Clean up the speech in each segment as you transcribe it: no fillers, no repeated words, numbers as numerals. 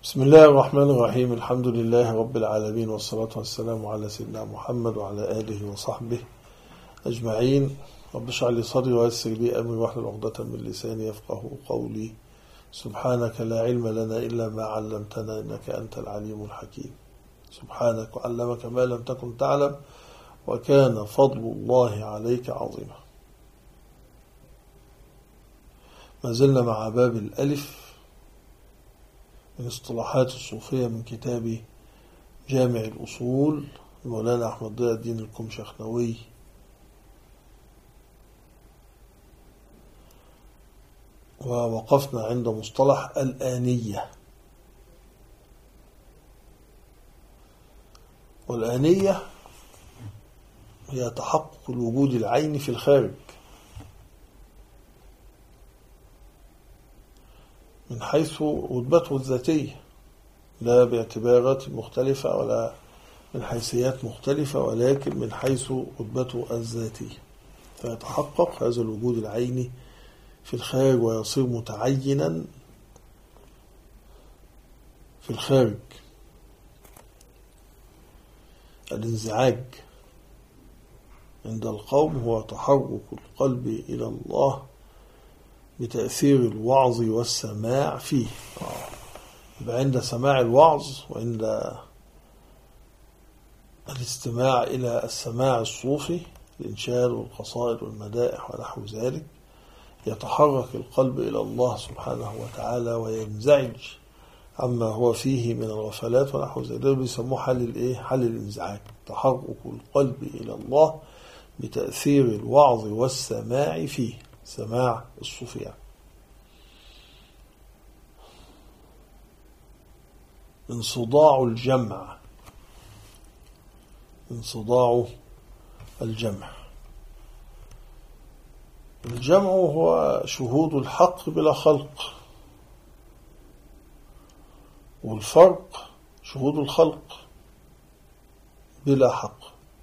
بسم الله الرحمن الرحيم. الحمد لله رب العالمين، والصلاة والسلام على سيدنا محمد وعلى آله وصحبه أجمعين. رب اشرح لي صدري ويسر لي أمري واحلل عقدة من لساني يفقهوا قولي. سبحانك لا علم لنا إلا ما علمتنا إنك أنت العليم الحكيم. سبحانك وعلمك ما لم تكن تعلم وكان فضل الله عليك عظيما. ما زلنا مع باب الألف من اصطلاحات الصوفية من كتاب جامع الأصول مولانا أحمد ضياء الدين الكمشخنوي، ووقفنا عند مصطلح الآنية. والآنية هي تحقق الوجود العيني في الخارج من حيث رتبته الذاتية، لا باعتبارات مختلفة ولا من حيثيات مختلفة، ولكن من حيث رتبته الذاتية، فيتحقق هذا الوجود العيني في الخارج ويصير متعينا في الخارج. الانزعاج عند القوم هو تحرك القلب إلى الله بتأثير الوعظ والسماع فيه. عند سماع الوعظ وعند الاستماع إلى السماع الصوفي، الإنشاد والقصائد والمدائح ونحو ذلك، يتحرك القلب إلى الله سبحانه وتعالى وينزعج عما هو فيه من الغفلات ونحو ذلك. بيسموه حل الانزعاج، تحرك القلب إلى الله بتأثير الوعظ والسماع فيه، سماع الصوفي يعني. انصداع الجمع. الجمع هو شهود الحق بلا خلق، والفرق شهود الخلق بلا حق.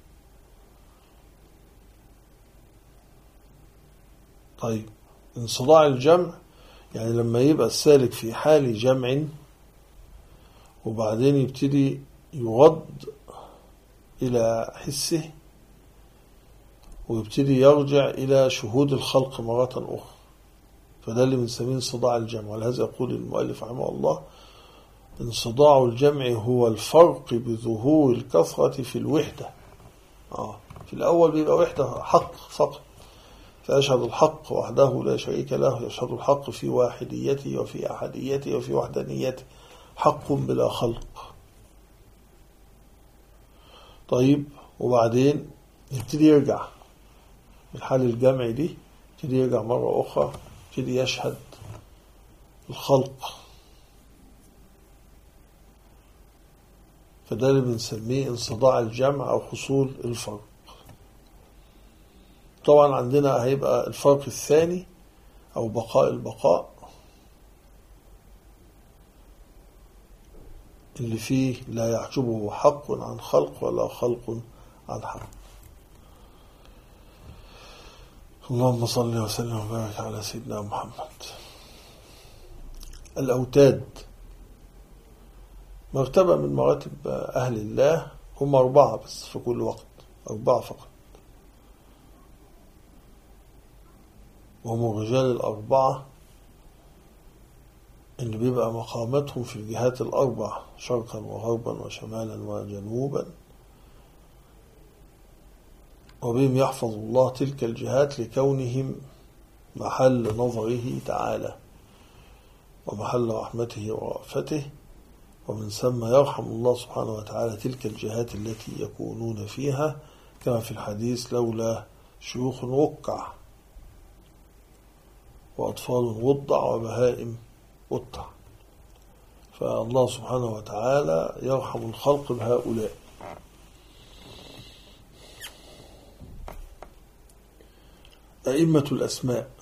طيب، انصداع الجمع يعني لما يبقى السالك في حال جمع وبعدين يبتدي يغض إلى حسه ويبتدي يرجع إلى شهود الخلق مرة أخرى، فده اللي بنسميه انصداع الجمع. ولهذا يقول المؤلف رحمه الله: انصداع الجمع هو الفرق بظهور الكثرة في الوحدة. في الأول بيبقى وحدة حق فقط، فيشهد الحق وحده لا شريك له، يشهد الحق في واحديته وفي أحديته وفي وحدانيته، حق بلا خلق. طيب، وبعدين يبتدي يرجع من حال الجمع دي، يبتدي يرجع مرة أخرى، يبتدي يشهد الخلق، فده اللي بنسميه انصداع الجمع أو حصول الفرق. طبعا عندنا هيبقى الفرق الثاني أو بقاء البقاء، اللي فيه لا يحجبه حق عن خلق ولا خلق عن حق. اللهم صل وسلم وبارك على سيدنا محمد. الأوتاد مرتبة من مراتب أهل الله، هم 4 بس في كل وقت، 4 فقط، وهم الرجال 4 اللي بيبقى مقامتهم في الجهات 4، شرقا وغربا وشمالا وجنوبا، وبهم يحفظ الله تلك الجهات لكونهم محل نظره تعالى ومحل رحمته ورأفته، ومن ثم يرحم الله سبحانه وتعالى تلك الجهات التي يكونون فيها، كما في الحديث: لولا شيوخ ركع وأطفال رضع وبهائم قطع. فالله سبحانه وتعالى يرحم الخلق بهؤلاء. أئمة الأسماء،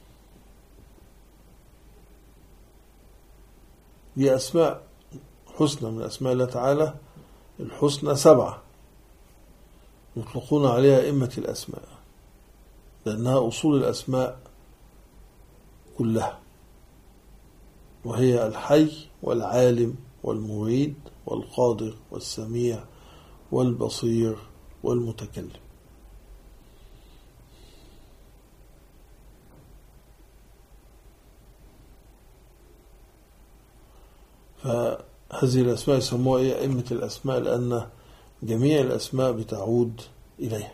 هي أسماء حسنى من أسماء الله تعالى، الحسنى 7 يطلقون عليها أئمة الأسماء، لأنها أصول الأسماء كلها، وهي الحي والعالم والمريد والقادر والسميع والبصير والمتكلم. فهذه الأسماء يسموها أئمة الأسماء، لأن جميع الأسماء بتعود إليها.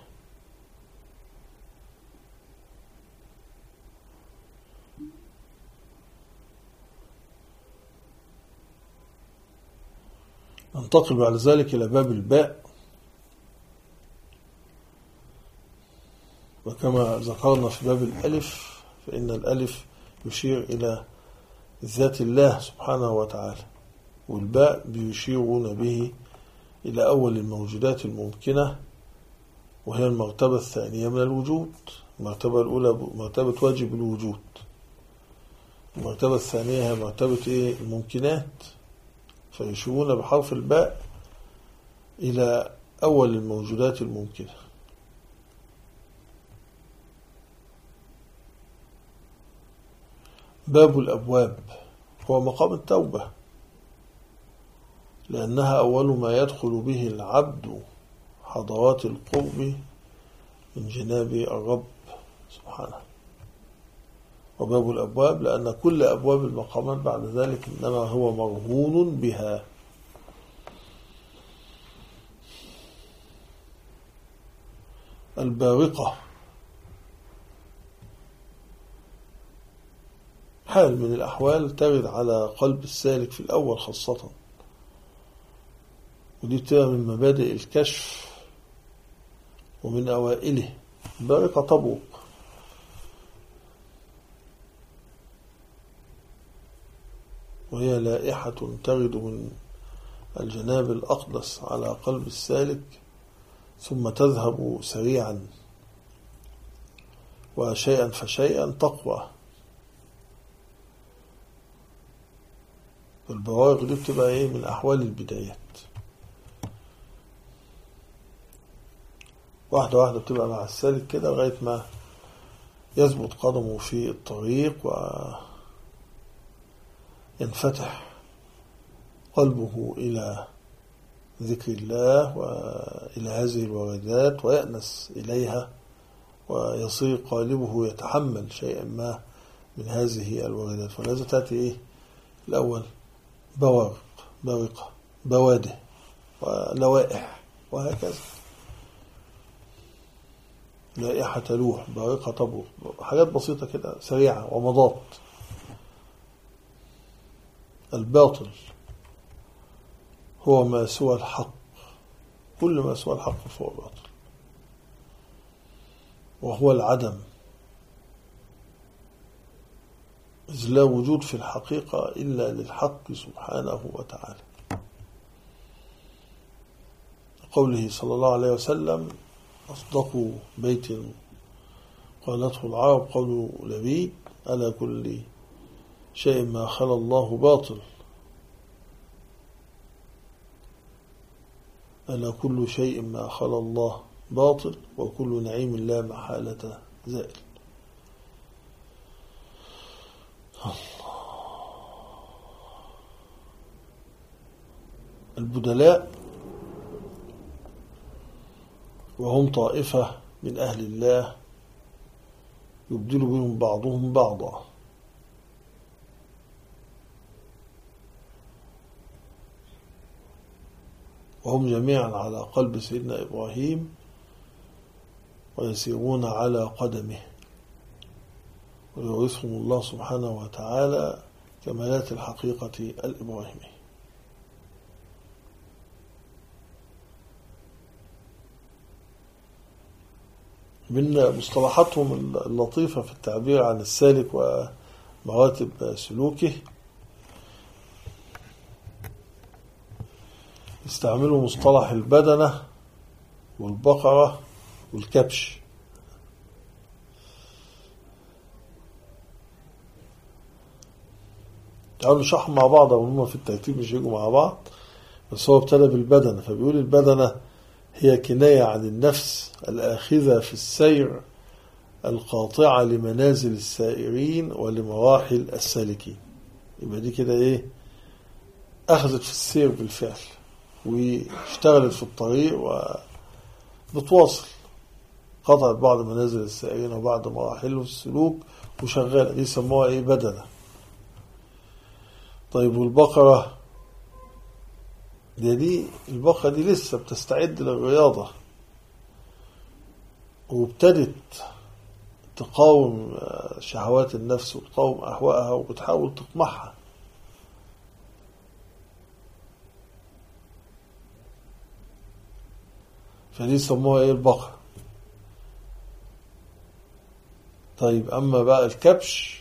ننتقل بعد ذلك إلى باب الباء. وكما ذكرنا في باب الألف فإن الألف يشير إلى ذات الله سبحانه وتعالى، والباء بيشيرون به إلى أول الموجودات الممكنة، وهي المرتبة الثانية من الوجود. المرتبة الأولى مرتبة واجب الوجود، المرتبة الثانية هي مرتبة الممكنات، فيشيرون بحرف الباء إلى أول الموجودات الممكنة. باب الأبواب هو مقام التوبة، لأنها أول ما يدخل به العبد حضرات القرب من جناب الرب سبحانه. وباب الأبواب لأن كل أبواب المقامات بعد ذلك إنما هو مرهون بها. البارقة حال من الأحوال ترد على قلب السالك في الأول خاصة، ودي بتبقى من مبادئ الكشف ومن أوائله. البارقة تبرق، وهي لائحة ترد من الجناب الأقدس على قلب السالك ثم تذهب سريعا وشيئا فشيئا تقوى. والبوارق دي بتبقى من أحوال البدايات، واحدة واحدة بتبقى مع السالك كده لغاية ما يثبت قدمه في الطريق وينفتح قلبه إلى ذكر الله وإلى هذه الوردات ويأنس إليها، ويصير قالبه يتحمل شيئا ما من هذه الوردات. ولذا تأتي الأول بوارق، بارقة، بواده، ولوائح، وهكذا. لائحة تلوح، بارقة تبرق، حاجات بسيطة كده سريعة ومضات. الباطل هو ما سوى الحق، كل ما سوى الحق فهو باطل، وهو العدم، إذ لا وجود في الحقيقة إلا للحق سبحانه وتعالى. قوله صلى الله عليه وسلم: أصدق بيت قالته العرب قول لبيد، ألا كل شيء ما خلا الله باطل، ألا كل شيء ما خلا الله باطل، وكل نعيم لا محالة زائل. البدلاء وهم طائفة من أهل الله يبدل بهم بعضهم بعضا، وهم جميعا على قلب سيدنا إبراهيم ويسيرون على قدمه، ويورثهم الله سبحانه وتعالى كمالات الحقيقة الإبراهيمية. من مصطلحاتهم اللطيفة في التعبير عن السالك ومراتب سلوكه استعملوا مصطلح البدنة والبقرة والكبش. تعالوا نشرحهم مع بعض، وهم في الترتيب مش يجوا مع بعض، بس هو ابتدى بالبدنة، فبيقول البدنة هي كناية عن النفس الآخذة في السير القاطعة لمنازل السائرين ولمراحل السالكين. يبقى دي كده أخذت في السير بالفعل واشتغلت في الطريق وبتواصل، قطعت بعض منازل السائرين وبعض مراحل السلوك وشغالة، دي سموها ايه؟ بدنة. طيب والبقرة دي البقرة دي لسه بتستعد للرياضة وابتدت تقاوم شهوات النفس وتقاوم أهواءها وبتحاول تقمعها. فدي سموها ايه؟ البقرة. طيب أما بقى الكبش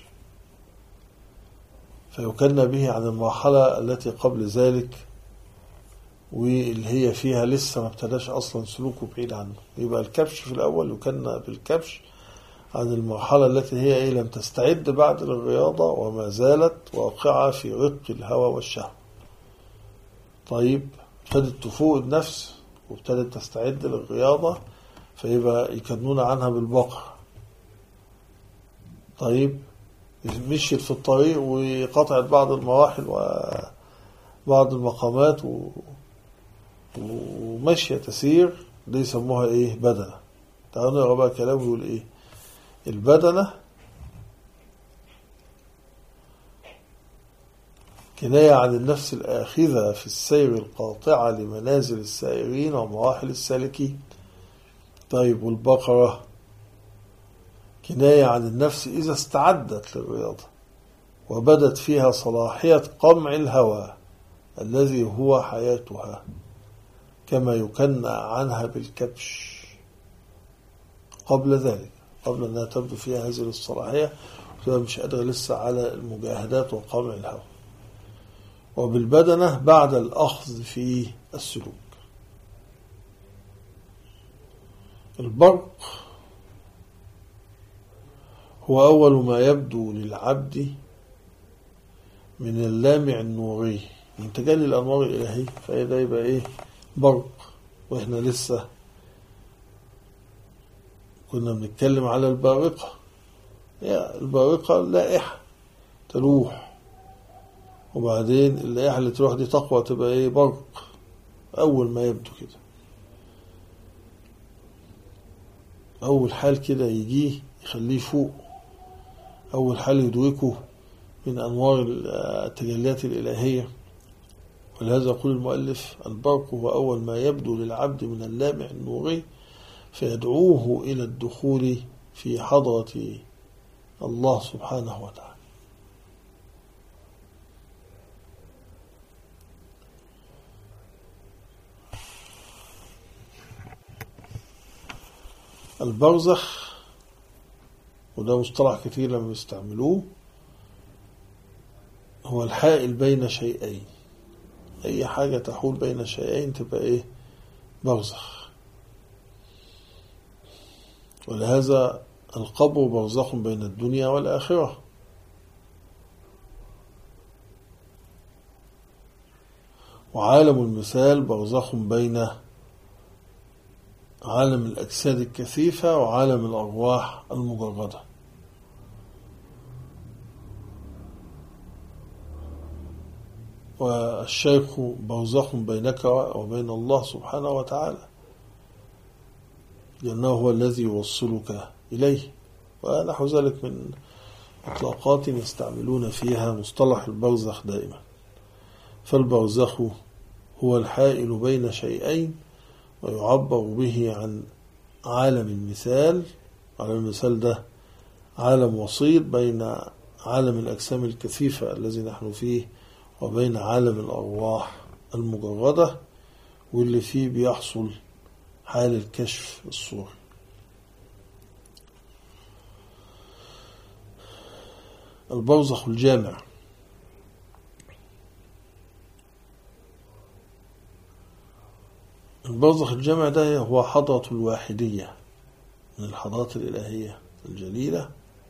فيكنى به عن المرحلة التي قبل ذلك واللي هي فيها لسه ما ابتداش أصلا سلوكه بعيد عنه. يبقى الكبش في الأول يكنى بالكبش عن المرحلة التي هي ايه؟ لم تستعد بعد للرياضة وما زالت واقعة في رق الهوى والشهوة. طيب ابتدت تفوق النفس وابتدت تستعد للرياضة فيبقى يكنون عنها بالبقرة. طيب مشيت في الطريق وقطعت بعض المراحل وبعض المقامات ومشية تسير، دي يسموها ايه؟ بدنة. تعالوا نقرأ بقى كلامه يقول ايه؟ البدنة كناية عن النفس الآخذة في السير القاطعة لمنازل السائرين ومراحل السالكين. طيب والبقرة كناية عن النفس إذا استعدت للرياضة وبدت فيها صلاحية قمع الهوى الذي هو حياتها، كما يكنى عنها بالكبش قبل ذلك، قبل أنها تبدو فيها هذه الصلاحية وتبقى مش قادرة لسه على المجاهدات وقمع الهوى. وبالبدنة بعد الأخذ في السلوك. البرق هو أول ما يبدو للعبد من اللامع النوري من تجلي الأنوار الإلهية، فإذا يبقى إيه؟ برق. وإحنا لسه كنا بنتكلم على البارقة. البارقة لائحة تلوح، وبعدين اللائحة اللي تروح دي تقوى تبقى إيه؟ برق. أول ما يبدو كده، أول حال كده يجيه يخليه فوق، أول حال يدركه من أنوار التجليات الإلهية. ولهذا يقول المؤلف: البرق هو أول ما يبدو للعبد من اللامع النوري فيدعوه إلى الدخول في حضرة الله سبحانه وتعالى. البرزخ، وده مصطلح كتير لما يستعملوه، هو الحائل بين شيئين. أي حاجة تحول بين شيئين تبقى إيه؟ برزخ. ولهذا القبر برزخ بين الدنيا والآخرة. وعالم المثال برزخ بين عالم الأجساد الكثيفة وعالم الأرواح المجردة. والشيخ برزخ بينك وبين الله سبحانه وتعالى، لأنه هو الذي يوصلك إليه. ونحو ذلك من إطلاقات يستعملون فيها مصطلح البرزخ دائما. فالبرزخ هو الحائل بين شيئين، ويعبر به عن عالم المثال. عالم المثال ده عالم وسيط بين عالم الأجسام الكثيفة الذي نحن فيه وبين عالم الأرواح المجردة، واللي فيه بيحصل حال الكشف الصوري. البرزخ الجامع، البرزخ الجامع ده هو حضرة الواحدية من الحضارات الإلهية الجليلة،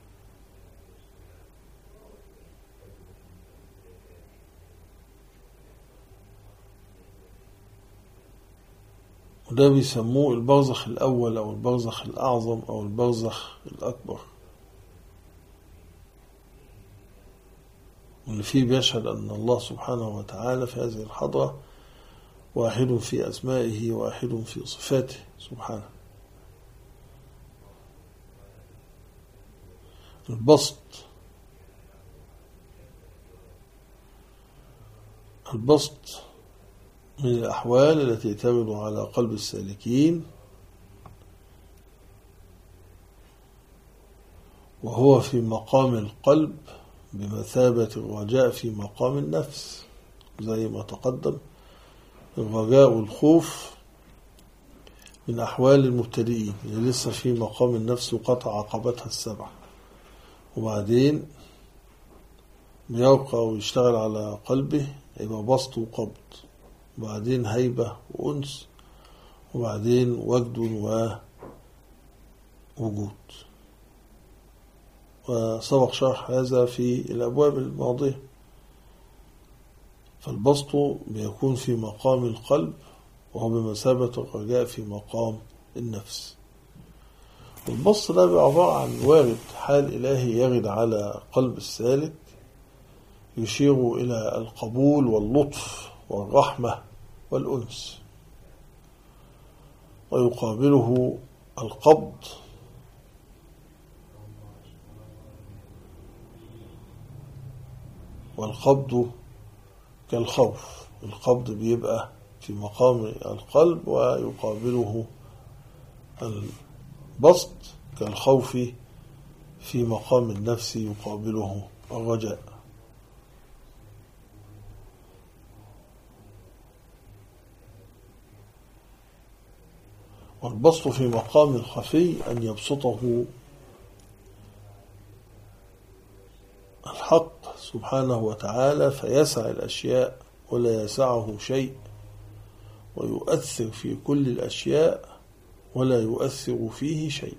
وده بيسموه البرزخ الأول أو البرزخ الأعظم أو البرزخ الأكبر. اللي فيه بيشهد أن الله سبحانه وتعالى في هذه الحضرة واحد في أسمائه واحد في صفاته سبحانه. البسط من الأحوال التي ترد على قلب السالكين، وهو في مقام القلب بمثابة الرجاء في مقام النفس زي ما تقدم. الرجاء والخوف من أحوال المبتدئين اللي لسه في مقام النفس وقطع عقبتها السبع، وبعدين بيرقى ويشتغل على قلبه، يبقى بسط وقبض، وبعدين هيبة وأنس، وبعدين وجد ووجود. وسبق شرح هذا في الأبواب الماضية. فالبسط بيكون في مقام القلب وهو بمثابة الرجاء في مقام النفس. البسط ده عبارة عن وارد، حال إلهي يرد على قلب السالك يشير إلى القبول واللطف والرحمة والأنس، ويقابله القبض والقبض كالخوف. القبض بيبقى في مقام القلب ويقابله البسط كالخوف في مقام النفس يقابله الرجاء. والبسط في مقام الخفي أن يبسطه الحق سبحانه وتعالى فيسع الأشياء ولا يسعه شيء، ويؤثر في كل الأشياء ولا يؤثر فيه شيء.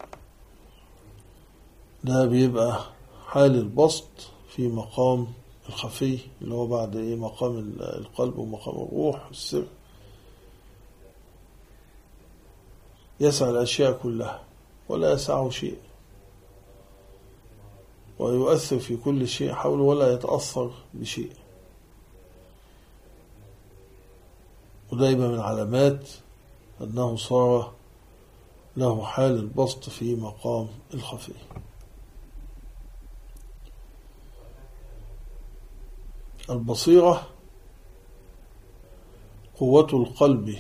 ده بيبقى حال البسط في مقام الخفي اللي هو بعد مقام القلب ومقام الروح السر. يسع الأشياء كلها ولا يسعه شيء، ويؤثر في كل شيء حوله ولا يتأثر بشيء. ودايما من علامات أنه صار له حال البسط في مقام الخفي. البصيرة قوة القلب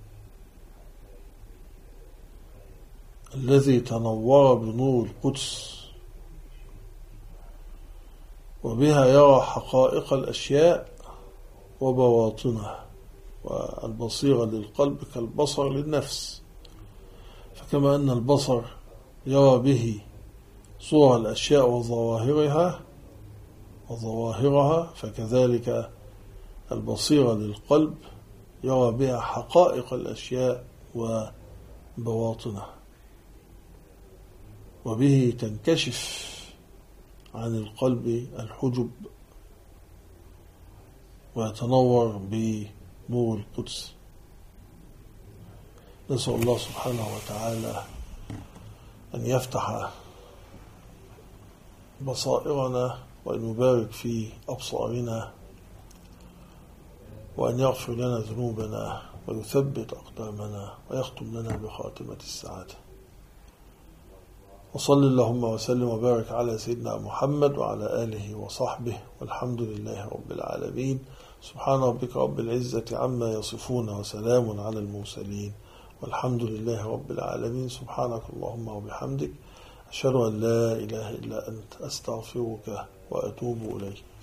الذي تنور بنور القدس، وبها يرى حقائق الأشياء وبواطنها. والبصيرة للقلب كالبصر للنفس، فكما أن البصر يرى به صور الأشياء وظواهرها، فكذلك البصيرة للقلب يرى بها حقائق الأشياء وبواطنها، وبه تنكشف عن القلب الحجب ويتنور بنور القدس. نسأل الله سبحانه وتعالى أن يفتح بصائرنا وأن يبارك في أبصارنا وأن يغفر لنا ذنوبنا ويثبت أقدامنا ويختم لنا بخاتمة السعادة. وصل اللهم وسلم وبارك على سيدنا محمد وعلى آله وصحبه، والحمد لله رب العالمين. سبحان ربك رب العزة عما يصفون وسلام على المرسلين والحمد لله رب العالمين. سبحانك اللهم وبحمدك، أشهد أن لا إله إلا أنت، أستغفرك وأتوب إليك.